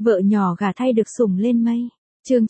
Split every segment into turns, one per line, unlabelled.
Vợ nhỏ gả thay được sủng lên mây. Chương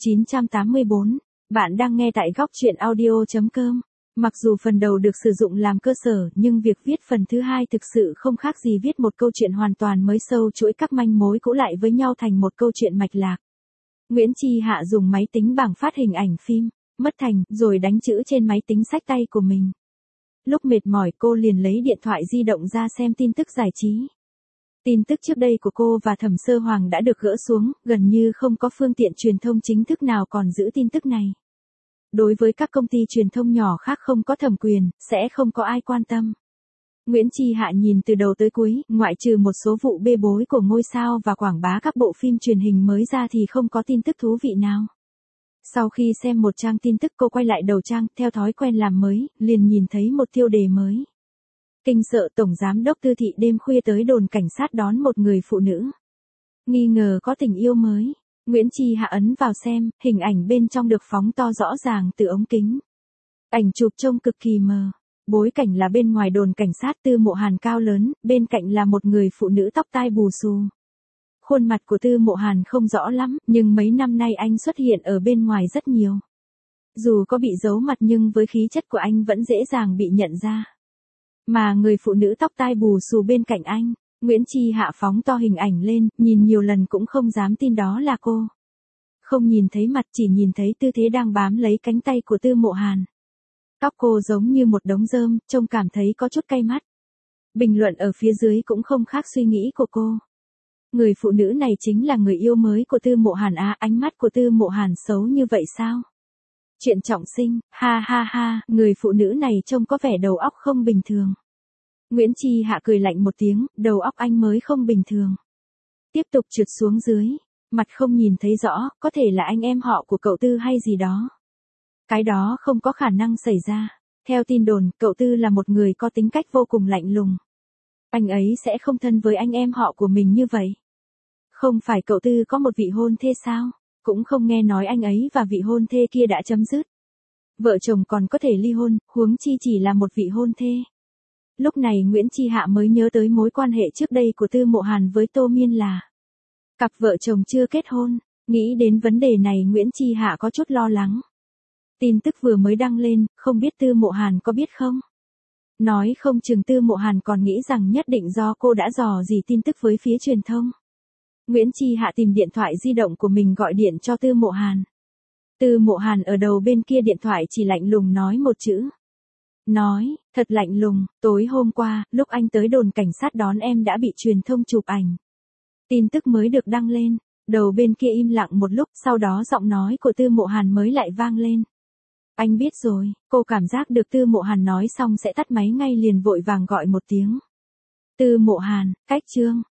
984. Bạn đang nghe tại góc truyện audio.com. Mặc dù phần đầu được sử dụng làm cơ sở, nhưng việc viết phần thứ hai thực sự không khác gì viết một câu chuyện hoàn toàn mới, sâu chuỗi các manh mối cũ lại với nhau thành một câu chuyện mạch lạc. Nguyễn Chi Hạ dùng máy tính bảng phát hình ảnh phim, mất thành, rồi đánh chữ trên máy tính xách tay của mình. Lúc mệt mỏi cô liền lấy điện thoại di động ra xem tin tức giải trí. Tin tức trước đây của cô và Thẩm Sơ Hoàng đã được gỡ xuống, gần như không có phương tiện truyền thông chính thức nào còn giữ tin tức này. Đối với các công ty truyền thông nhỏ khác không có thẩm quyền, sẽ không có ai quan tâm. Nguyễn Chi Hạ nhìn từ đầu tới cuối, ngoại trừ một số vụ bê bối của ngôi sao và quảng bá các bộ phim truyền hình mới ra thì không có tin tức thú vị nào. Sau khi xem một trang tin tức cô quay lại đầu trang, theo thói quen làm mới, liền nhìn thấy một tiêu đề mới. Kinh sợ Tổng Giám đốc Tư Thị đêm khuya tới đồn cảnh sát đón một người phụ nữ. Nghi ngờ có tình yêu mới. Nguyễn Chi Hạ ấn vào xem, hình ảnh bên trong được phóng to rõ ràng từ ống kính. Ảnh chụp trông cực kỳ mờ. Bối cảnh là bên ngoài đồn cảnh sát, Tư Mộ Hàn cao lớn, bên cạnh là một người phụ nữ tóc tai bù xù. Khuôn mặt của Tư Mộ Hàn không rõ lắm, nhưng mấy năm nay anh xuất hiện ở bên ngoài rất nhiều. Dù có bị giấu mặt nhưng với khí chất của anh vẫn dễ dàng bị nhận ra. Mà người phụ nữ tóc tai bù xù bên cạnh anh, Nguyễn Chi Hạ phóng to hình ảnh lên, nhìn nhiều lần cũng không dám tin đó là cô. Không nhìn thấy mặt, chỉ nhìn thấy tư thế đang bám lấy cánh tay của Tư Mộ Hàn. Tóc cô giống như một đống rơm, trông cảm thấy có chút cay mắt. Bình luận ở phía dưới cũng không khác suy nghĩ của cô. Người phụ nữ này chính là người yêu mới của Tư Mộ Hàn à? Ánh mắt của Tư Mộ Hàn xấu như vậy sao? Chuyện trọng sinh, ha ha ha, người phụ nữ này trông có vẻ đầu óc không bình thường. Nguyễn Chi Hạ cười lạnh một tiếng, đầu óc anh mới không bình thường. Tiếp tục trượt xuống dưới, mặt không nhìn thấy rõ, có thể là anh em họ của cậu Tư hay gì đó. Cái đó không có khả năng xảy ra. Theo tin đồn, cậu Tư là một người có tính cách vô cùng lạnh lùng. Anh ấy sẽ không thân với anh em họ của mình như vậy. Không phải cậu Tư có một vị hôn thê sao? Cũng không nghe nói anh ấy và vị hôn thê kia đã chấm dứt. Vợ chồng còn có thể ly hôn, huống chi chỉ là một vị hôn thê. Lúc này Nguyễn Chi Hạ mới nhớ tới mối quan hệ trước đây của Tư Mộ Hàn với Tô Miên là cặp vợ chồng chưa kết hôn. Nghĩ đến vấn đề này Nguyễn Chi Hạ có chút lo lắng. Tin tức vừa mới đăng lên, không biết Tư Mộ Hàn có biết không? Nói không chừng Tư Mộ Hàn còn nghĩ rằng nhất định do cô đã dò dỉ tin tức với phía truyền thông. Nguyễn Chi Hạ tìm điện thoại di động của mình gọi điện cho Tư Mộ Hàn. Tư Mộ Hàn ở đầu bên kia điện thoại chỉ lạnh lùng nói một chữ. Nói, thật lạnh lùng, tối hôm qua, lúc anh tới đồn cảnh sát đón em đã bị truyền thông chụp ảnh. Tin tức mới được đăng lên, đầu bên kia im lặng một lúc, sau đó giọng nói của Tư Mộ Hàn mới lại vang lên. Anh biết rồi, cô cảm giác được Tư Mộ Hàn nói xong sẽ tắt máy ngay liền vội vàng gọi một tiếng. Tư Mộ Hàn, cách chương.